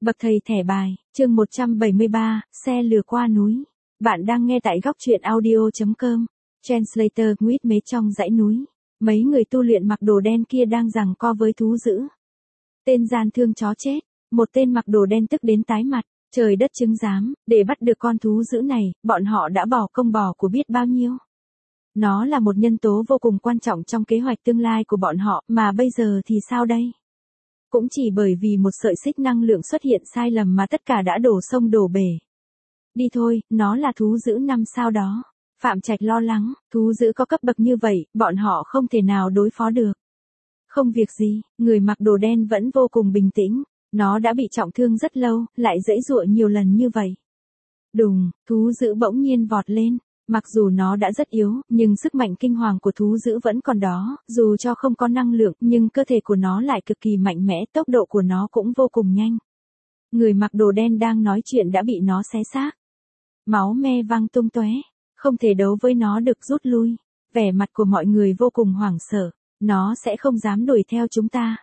Bậc thầy thẻ bài, chương 173, xe lừa qua núi. Bạn đang nghe tại góc truyện audio.com. Translator Nguyết mế trong dãy núi. Mấy người tu luyện mặc đồ đen kia đang giằng co với thú dữ. Tên gian thương chó chết, một tên mặc đồ đen tức đến tái mặt, trời đất chứng giám, để bắt được con thú dữ này, bọn họ đã bỏ công bỏ của biết bao nhiêu. Nó là một nhân tố vô cùng quan trọng trong kế hoạch tương lai của bọn họ, mà bây giờ thì sao đây? Cũng chỉ bởi vì một sợi xích năng lượng xuất hiện sai lầm mà tất cả đã đổ sông đổ bể. Đi thôi, nó là thú dữ 5 sao đó. Phạm Trạch lo lắng, thú dữ có cấp bậc như vậy, bọn họ không thể nào đối phó được. Không việc gì, người mặc đồ đen vẫn vô cùng bình tĩnh. Nó đã bị trọng thương rất lâu, lại giãy giụa nhiều lần như vậy. Đùng, thú dữ bỗng nhiên vọt lên. Mặc dù nó đã rất yếu, nhưng sức mạnh kinh hoàng của thú dữ vẫn còn đó, dù cho không có năng lượng, nhưng cơ thể của nó lại cực kỳ mạnh mẽ, tốc độ của nó cũng vô cùng nhanh. Người mặc đồ đen đang nói chuyện đã bị nó xé xác. Máu me văng tung tóe, không thể đấu với nó được, rút lui. Vẻ mặt của mọi người vô cùng hoảng sợ, nó sẽ không dám đuổi theo chúng ta.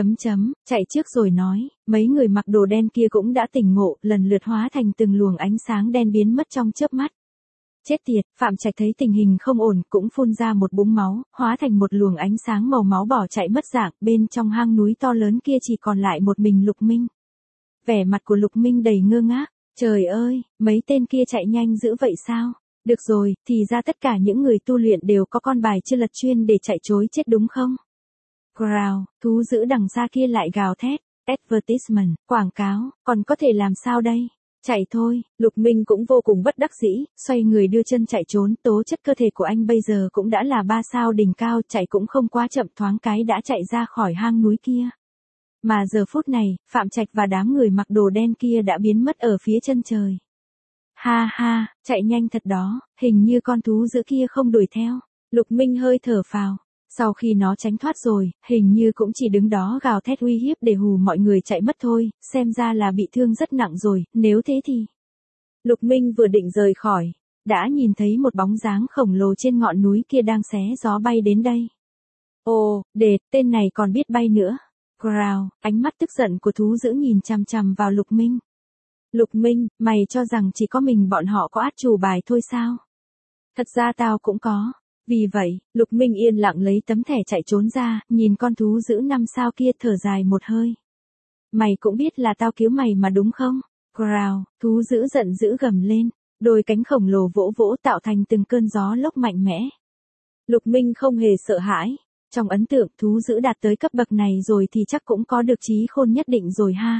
Chạy trước rồi nói, mấy người mặc đồ đen kia cũng đã tỉnh ngộ, lần lượt hóa thành từng luồng ánh sáng đen biến mất trong chớp mắt. Chết tiệt, Phạm Trạch thấy tình hình không ổn, cũng phun ra một búng máu, hóa thành một luồng ánh sáng màu máu bỏ chạy mất dạng, bên trong hang núi to lớn kia chỉ còn lại một mình Lục Minh. Vẻ mặt của Lục Minh đầy ngơ ngác, trời ơi, mấy tên kia chạy nhanh dữ vậy sao? Được rồi, thì ra tất cả những người tu luyện đều có con bài chưa lật chuyên để chạy trối chết đúng không? Growl, thú dữ đằng xa kia lại gào thét, advertisement, quảng cáo, còn có thể làm sao đây? Chạy thôi, Lục Minh cũng vô cùng bất đắc dĩ, xoay người đưa chân chạy trốn, tố chất cơ thể của anh bây giờ cũng đã là 3 sao đỉnh cao, chạy cũng không quá chậm, thoáng cái đã chạy ra khỏi hang núi kia. Mà giờ phút này, Phạm Trạch và đám người mặc đồ đen kia đã biến mất ở phía chân trời. Ha ha, chạy nhanh thật đó, hình như con thú dữ kia không đuổi theo. Lục Minh hơi thở phào. Sau khi nó tránh thoát rồi, hình như cũng chỉ đứng đó gào thét uy hiếp để hù mọi người chạy mất thôi, xem ra là bị thương rất nặng rồi, nếu thế thì... Lục Minh vừa định rời khỏi, đã nhìn thấy một bóng dáng khổng lồ trên ngọn núi kia đang xé gió bay đến đây. Ồ, tên này còn biết bay nữa. Growl, ánh mắt tức giận của thú dữ nhìn chằm chằm vào Lục Minh. Lục Minh, mày cho rằng chỉ có mình bọn họ có át chủ bài thôi sao? Thật ra tao cũng có. Vì vậy, Lục Minh yên lặng lấy tấm thẻ chạy trốn ra, nhìn con thú dữ 5 sao kia thở dài một hơi. Mày cũng biết là tao cứu mày mà đúng không? Growl, thú dữ giận dữ gầm lên, đôi cánh khổng lồ vỗ vỗ tạo thành từng cơn gió lốc mạnh mẽ. Lục Minh không hề sợ hãi. Trong ấn tượng thú dữ đạt tới cấp bậc này rồi thì chắc cũng có được trí khôn nhất định rồi ha.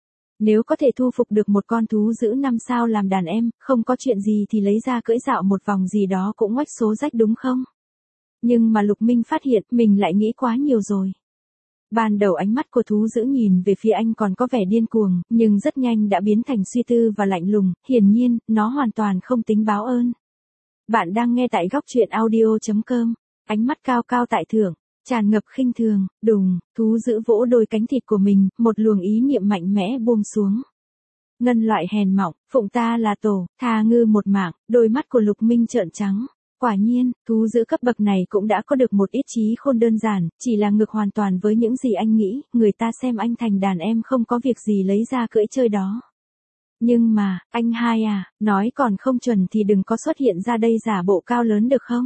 Nếu có thể thu phục được một con thú dữ 5 sao làm đàn em, không có chuyện gì thì lấy ra cưỡi dạo một vòng gì đó cũng oách số rách đúng không? Nhưng mà Lục Minh phát hiện mình lại nghĩ quá nhiều rồi. Ban đầu ánh mắt của thú dữ nhìn về phía anh còn có vẻ điên cuồng, nhưng rất nhanh đã biến thành suy tư và lạnh lùng, hiển nhiên, nó hoàn toàn không tính báo ơn. Bạn đang nghe tại góc truyện audio.com, ánh mắt cao cao tại thượng, tràn ngập khinh thường, đùng, thú dữ vỗ đôi cánh thịt của mình, một luồng ý niệm mạnh mẽ buông xuống. Ngân loại hèn mỏng, phụng ta là tổ, tha ngư một mạng, đôi mắt của Lục Minh trợn trắng. Quả nhiên, thú dữ cấp bậc này cũng đã có được một ít trí khôn đơn giản, chỉ là ngược hoàn toàn với những gì anh nghĩ, người ta xem anh thành đàn em không có việc gì lấy ra cưỡi chơi đó. Nhưng mà, anh hai à, nói còn không chuẩn thì đừng có xuất hiện ra đây giả bộ cao lớn được không?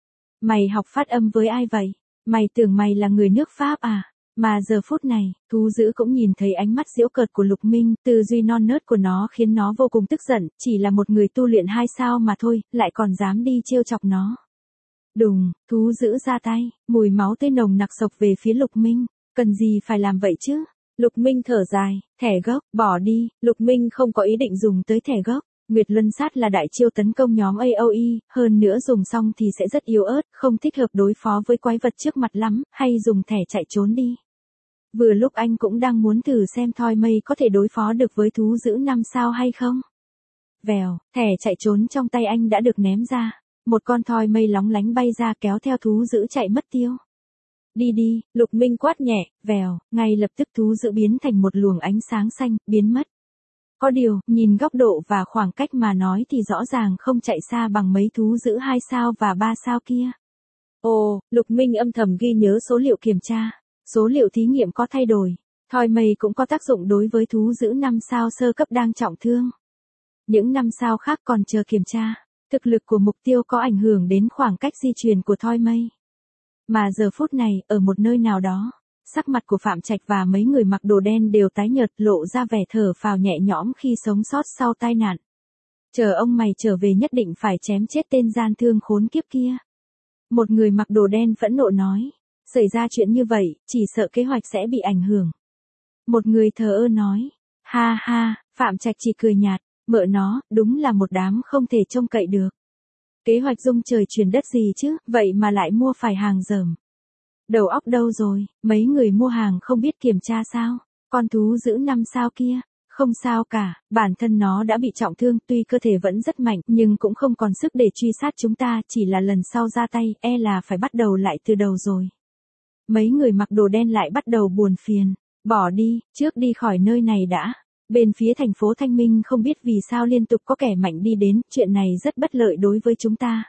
Mày học phát âm với ai vậy? Mày tưởng mày là người nước Pháp à? Mà giờ phút này, thú dữ cũng nhìn thấy ánh mắt giễu cợt của Lục Minh, tư duy non nớt của nó khiến nó vô cùng tức giận, chỉ là một người tu luyện 2 sao mà thôi, lại còn dám đi trêu chọc nó. Đùng, thú dữ ra tay, mùi máu tươi nồng nặc xộc về phía Lục Minh, cần gì phải làm vậy chứ? Lục Minh thở dài, thẻ gốc, bỏ đi, Lục Minh không có ý định dùng tới thẻ gốc. Nguyệt Luân Sát là đại chiêu tấn công nhóm AOE, hơn nữa dùng xong thì sẽ rất yếu ớt, không thích hợp đối phó với quái vật trước mặt lắm, hay dùng thẻ chạy trốn đi. Vừa lúc anh cũng đang muốn thử xem thoi mây có thể đối phó được với thú dữ 5 sao hay không. Vèo, thẻ chạy trốn trong tay anh đã được ném ra, một con thoi mây lóng lánh bay ra kéo theo thú dữ chạy mất tiêu. Đi đi, Lục Minh quát nhẹ, vèo, ngay lập tức thú dữ biến thành một luồng ánh sáng xanh, biến mất. Có điều, nhìn góc độ và khoảng cách mà nói thì rõ ràng không chạy xa bằng mấy thú dữ 2 sao và 3 sao kia. Ồ, Lục Minh âm thầm ghi nhớ số liệu kiểm tra. Số liệu thí nghiệm có thay đổi. Thoi mây cũng có tác dụng đối với thú dữ 5 sao sơ cấp đang trọng thương. Những 5 sao khác còn chờ kiểm tra. Thực lực của mục tiêu có ảnh hưởng đến khoảng cách di chuyển của thoi mây. Mà giờ phút này, ở một nơi nào đó, sắc mặt của Phạm Trạch và mấy người mặc đồ đen đều tái nhợt, lộ ra vẻ thở phào nhẹ nhõm khi sống sót sau tai nạn. Chờ ông mày trở về nhất định phải chém chết tên gian thương khốn kiếp kia. Một người mặc đồ đen phẫn nộ nói. Xảy ra chuyện như vậy, chỉ sợ kế hoạch sẽ bị ảnh hưởng. Một người thờ ơ nói. Ha ha, Phạm Trạch chỉ cười nhạt. Mợ nó, đúng là một đám không thể trông cậy được. Kế hoạch rung trời chuyển đất gì chứ, vậy mà lại mua phải hàng dởm. Đầu óc đâu rồi, mấy người mua hàng không biết kiểm tra sao, con thú dữ 5 sao kia, không sao cả, bản thân nó đã bị trọng thương, tuy cơ thể vẫn rất mạnh, nhưng cũng không còn sức để truy sát chúng ta, chỉ là lần sau ra tay, e là phải bắt đầu lại từ đầu rồi. Mấy người mặc đồ đen lại bắt đầu buồn phiền, bỏ đi, trước đi khỏi nơi này đã. Bên phía thành phố Thanh Minh không biết vì sao liên tục có kẻ mạnh đi đến, chuyện này rất bất lợi đối với chúng ta.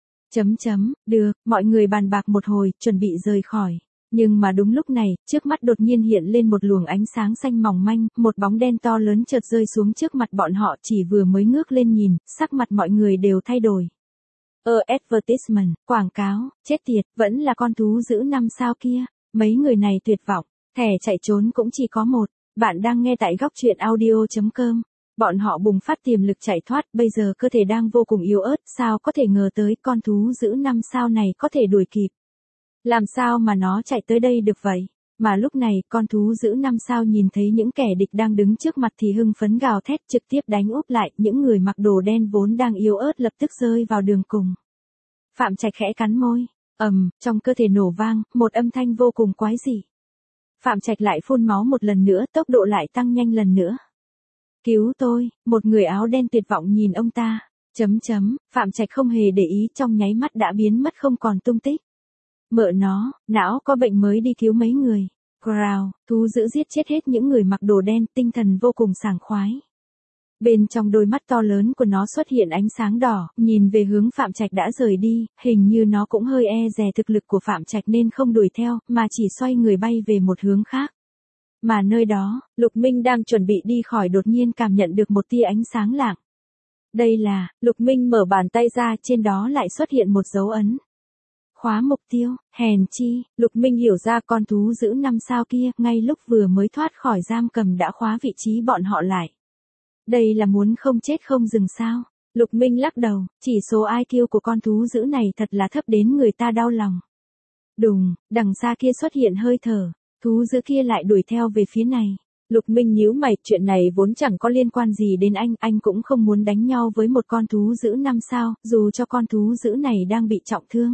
Được, mọi người bàn bạc một hồi, chuẩn bị rời khỏi. Nhưng mà đúng lúc này, trước mắt đột nhiên hiện lên một luồng ánh sáng xanh mỏng manh, một bóng đen to lớn chợt rơi xuống trước mặt bọn họ, chỉ vừa mới ngước lên nhìn, sắc mặt mọi người đều thay đổi. Advertisement, quảng cáo, chết tiệt, vẫn là con thú dữ 5 sao kia, mấy người này tuyệt vọng, thẻ chạy trốn cũng chỉ có một. Bạn đang nghe tại góc truyện audio.com. Bọn họ bùng phát tiềm lực chạy thoát, bây giờ cơ thể đang vô cùng yếu ớt, sao có thể ngờ tới con thú dữ 5 sao này có thể đuổi kịp. Làm sao mà nó chạy tới đây được vậy? Mà lúc này, con thú dữ 5 sao nhìn thấy những kẻ địch đang đứng trước mặt thì hưng phấn gào thét trực tiếp đánh úp lại, những người mặc đồ đen vốn đang yếu ớt lập tức rơi vào đường cùng. Phạm Trạch khẽ cắn môi, trong cơ thể nổ vang, một âm thanh vô cùng quái dị. Phạm Trạch lại phun máu một lần nữa, tốc độ lại tăng nhanh lần nữa. Cứu tôi, một người áo đen tuyệt vọng nhìn ông ta. Phạm Trạch không hề để ý, trong nháy mắt đã biến mất không còn tung tích. Mợ nó, não có bệnh mới đi cứu mấy người. Growl, thú dữ giết chết hết những người mặc đồ đen, tinh thần vô cùng sảng khoái. Bên trong đôi mắt to lớn của nó xuất hiện ánh sáng đỏ, nhìn về hướng Phạm Trạch đã rời đi, hình như nó cũng hơi e dè thực lực của Phạm Trạch nên không đuổi theo, mà chỉ xoay người bay về một hướng khác. Mà nơi đó, Lục Minh đang chuẩn bị đi khỏi đột nhiên cảm nhận được một tia ánh sáng lạng. Đây là, Lục Minh mở bàn tay ra, trên đó lại xuất hiện một dấu ấn. Khóa mục tiêu, hèn chi, Lục Minh hiểu ra con thú dữ 5 sao kia, ngay lúc vừa mới thoát khỏi giam cầm đã khóa vị trí bọn họ lại. Đây là muốn không chết không dừng sao? Lục Minh lắc đầu, chỉ số IQ của con thú dữ này thật là thấp đến người ta đau lòng. Đùng, đằng xa kia xuất hiện hơi thở, thú dữ kia lại đuổi theo về phía này. Lục Minh nhíu mày, chuyện này vốn chẳng có liên quan gì đến anh cũng không muốn đánh nhau với một con thú dữ 5 sao, dù cho con thú dữ này đang bị trọng thương.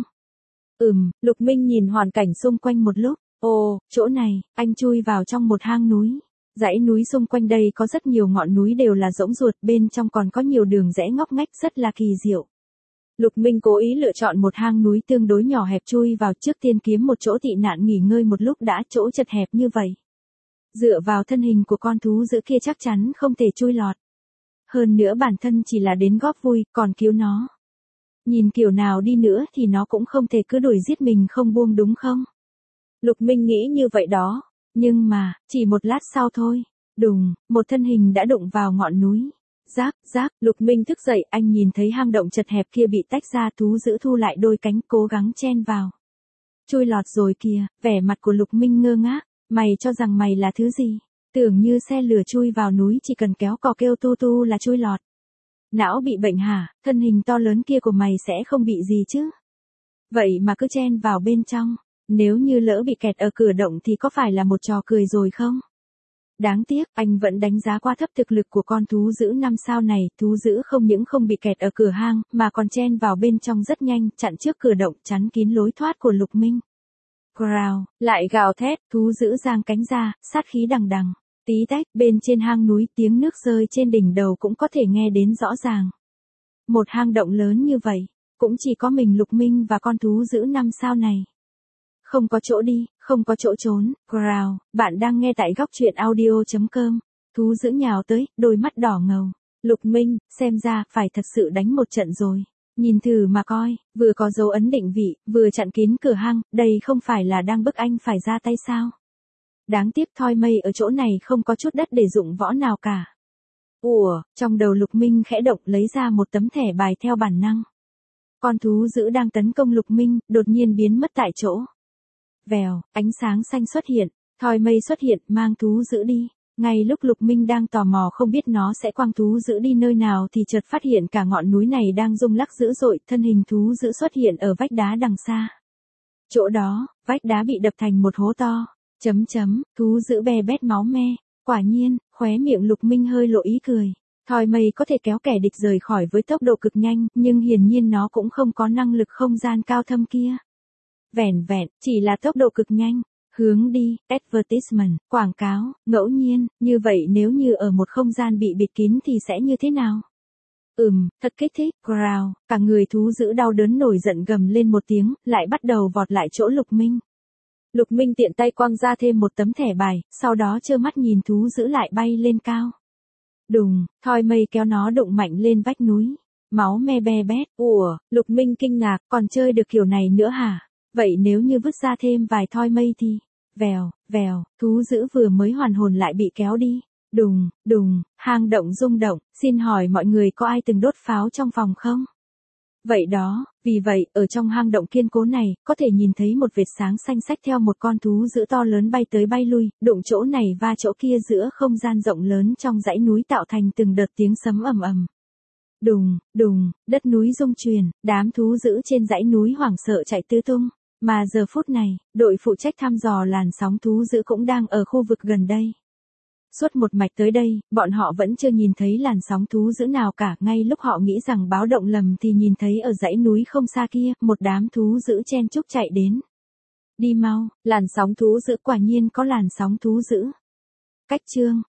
Lục Minh nhìn hoàn cảnh xung quanh một lúc, chỗ này, anh chui vào trong một hang núi. Dãy núi xung quanh đây có rất nhiều ngọn núi đều là rỗng ruột, bên trong còn có nhiều đường rẽ ngóc ngách rất là kỳ diệu. Lục Minh cố ý lựa chọn một hang núi tương đối nhỏ hẹp chui vào, trước tiên kiếm một chỗ tị nạn nghỉ ngơi một lúc đã, chỗ chật hẹp như vậy. Dựa vào thân hình của con thú dữ kia chắc chắn không thể chui lọt. Hơn nữa bản thân chỉ là đến góp vui, còn cứu nó. Nhìn kiểu nào đi nữa thì nó cũng không thể cứ đuổi giết mình không buông đúng không? Lục Minh nghĩ như vậy đó. Nhưng mà, chỉ một lát sau thôi, đùng, một thân hình đã đụng vào ngọn núi. Rác, Lục Minh thức dậy, anh nhìn thấy hang động chật hẹp kia bị tách ra, thú dữ thu lại đôi cánh cố gắng chen vào. Chui lọt rồi kìa, vẻ mặt của Lục Minh ngơ ngác, mày cho rằng mày là thứ gì? Tưởng như xe lửa chui vào núi chỉ cần kéo cò kêu tu tu là chui lọt. Não bị bệnh hả, thân hình to lớn kia của mày sẽ không bị gì chứ? Vậy mà cứ chen vào bên trong. Nếu như lỡ bị kẹt ở cửa động thì có phải là một trò cười rồi không? Đáng tiếc, anh vẫn đánh giá quá thấp thực lực của con thú dữ 5 sao này, thú dữ không những không bị kẹt ở cửa hang, mà còn chen vào bên trong rất nhanh, chặn trước cửa động, chắn kín lối thoát của Lục Minh. Growl, lại gào thét, thú dữ giang cánh ra, sát khí đằng đằng. Tí tách, bên trên hang núi tiếng nước rơi trên đỉnh đầu cũng có thể nghe đến rõ ràng. Một hang động lớn như vậy, cũng chỉ có mình Lục Minh và con thú dữ 5 sao này. Không có chỗ đi, không có chỗ trốn. Growl, bạn đang nghe tại góc truyện audio.com. Thú dữ nhào tới, đôi mắt đỏ ngầu. Lục Minh, xem ra, phải thật sự đánh một trận rồi. Nhìn thử mà coi, vừa có dấu ấn định vị, vừa chặn kín cửa hang, đây không phải là đang bức anh phải ra tay sao? Đáng tiếc thoi mây ở chỗ này không có chút đất để dụng võ nào cả. Ủa, trong đầu Lục Minh khẽ động lấy ra một tấm thẻ bài theo bản năng. Con thú dữ đang tấn công Lục Minh, đột nhiên biến mất tại chỗ. Vèo, ánh sáng xanh xuất hiện, thoi mây xuất hiện mang thú dữ đi. Ngay lúc Lục Minh đang tò mò không biết nó sẽ quăng thú dữ đi nơi nào thì chợt phát hiện cả ngọn núi này đang rung lắc dữ dội, thân hình thú dữ xuất hiện ở vách đá đằng xa. Chỗ đó, vách đá bị đập thành một hố to. Thú dữ bè bét máu me. Quả nhiên, khóe miệng Lục Minh hơi lộ ý cười. Thoi mây có thể kéo kẻ địch rời khỏi với tốc độ cực nhanh, nhưng hiển nhiên nó cũng không có năng lực không gian cao thâm kia. Vẻn vẹn, chỉ là tốc độ cực nhanh. Hướng đi, advertisement, quảng cáo, ngẫu nhiên, như vậy nếu như ở một không gian bị bịt kín thì sẽ như thế nào? Thật kích thích, growl, cả người thú dữ đau đớn nổi giận gầm lên một tiếng, lại bắt đầu vọt lại chỗ Lục Minh. Lục Minh tiện tay quăng ra thêm một tấm thẻ bài, sau đó trơ mắt nhìn thú dữ lại bay lên cao. Đùng, thoi mây kéo nó đụng mạnh lên vách núi. Máu me be bét, ủa, Lục Minh kinh ngạc, còn chơi được kiểu này nữa hả? Vậy nếu như vứt ra thêm vài thoi mây thì... Vèo, thú dữ vừa mới hoàn hồn lại bị kéo đi. Đùng, hang động rung động, xin hỏi mọi người có ai từng đốt pháo trong phòng không? Vậy đó, vì vậy, ở trong hang động kiên cố này, có thể nhìn thấy một vệt sáng xanh xách theo một con thú dữ to lớn bay tới bay lui, đụng chỗ này va chỗ kia giữa không gian rộng lớn trong dãy núi tạo thành từng đợt tiếng sấm ầm ầm. Đùng, đất núi rung chuyển, đám thú dữ trên dãy núi hoảng sợ chạy tứ tung. Mà giờ phút này, đội phụ trách thăm dò làn sóng thú dữ cũng đang ở khu vực gần đây. Suốt một mạch tới đây, bọn họ vẫn chưa nhìn thấy làn sóng thú dữ nào cả. Ngay lúc họ nghĩ rằng báo động lầm thì nhìn thấy ở dãy núi không xa kia, một đám thú dữ chen chúc chạy đến. Đi mau, làn sóng thú dữ, quả nhiên có làn sóng thú dữ. Cách chương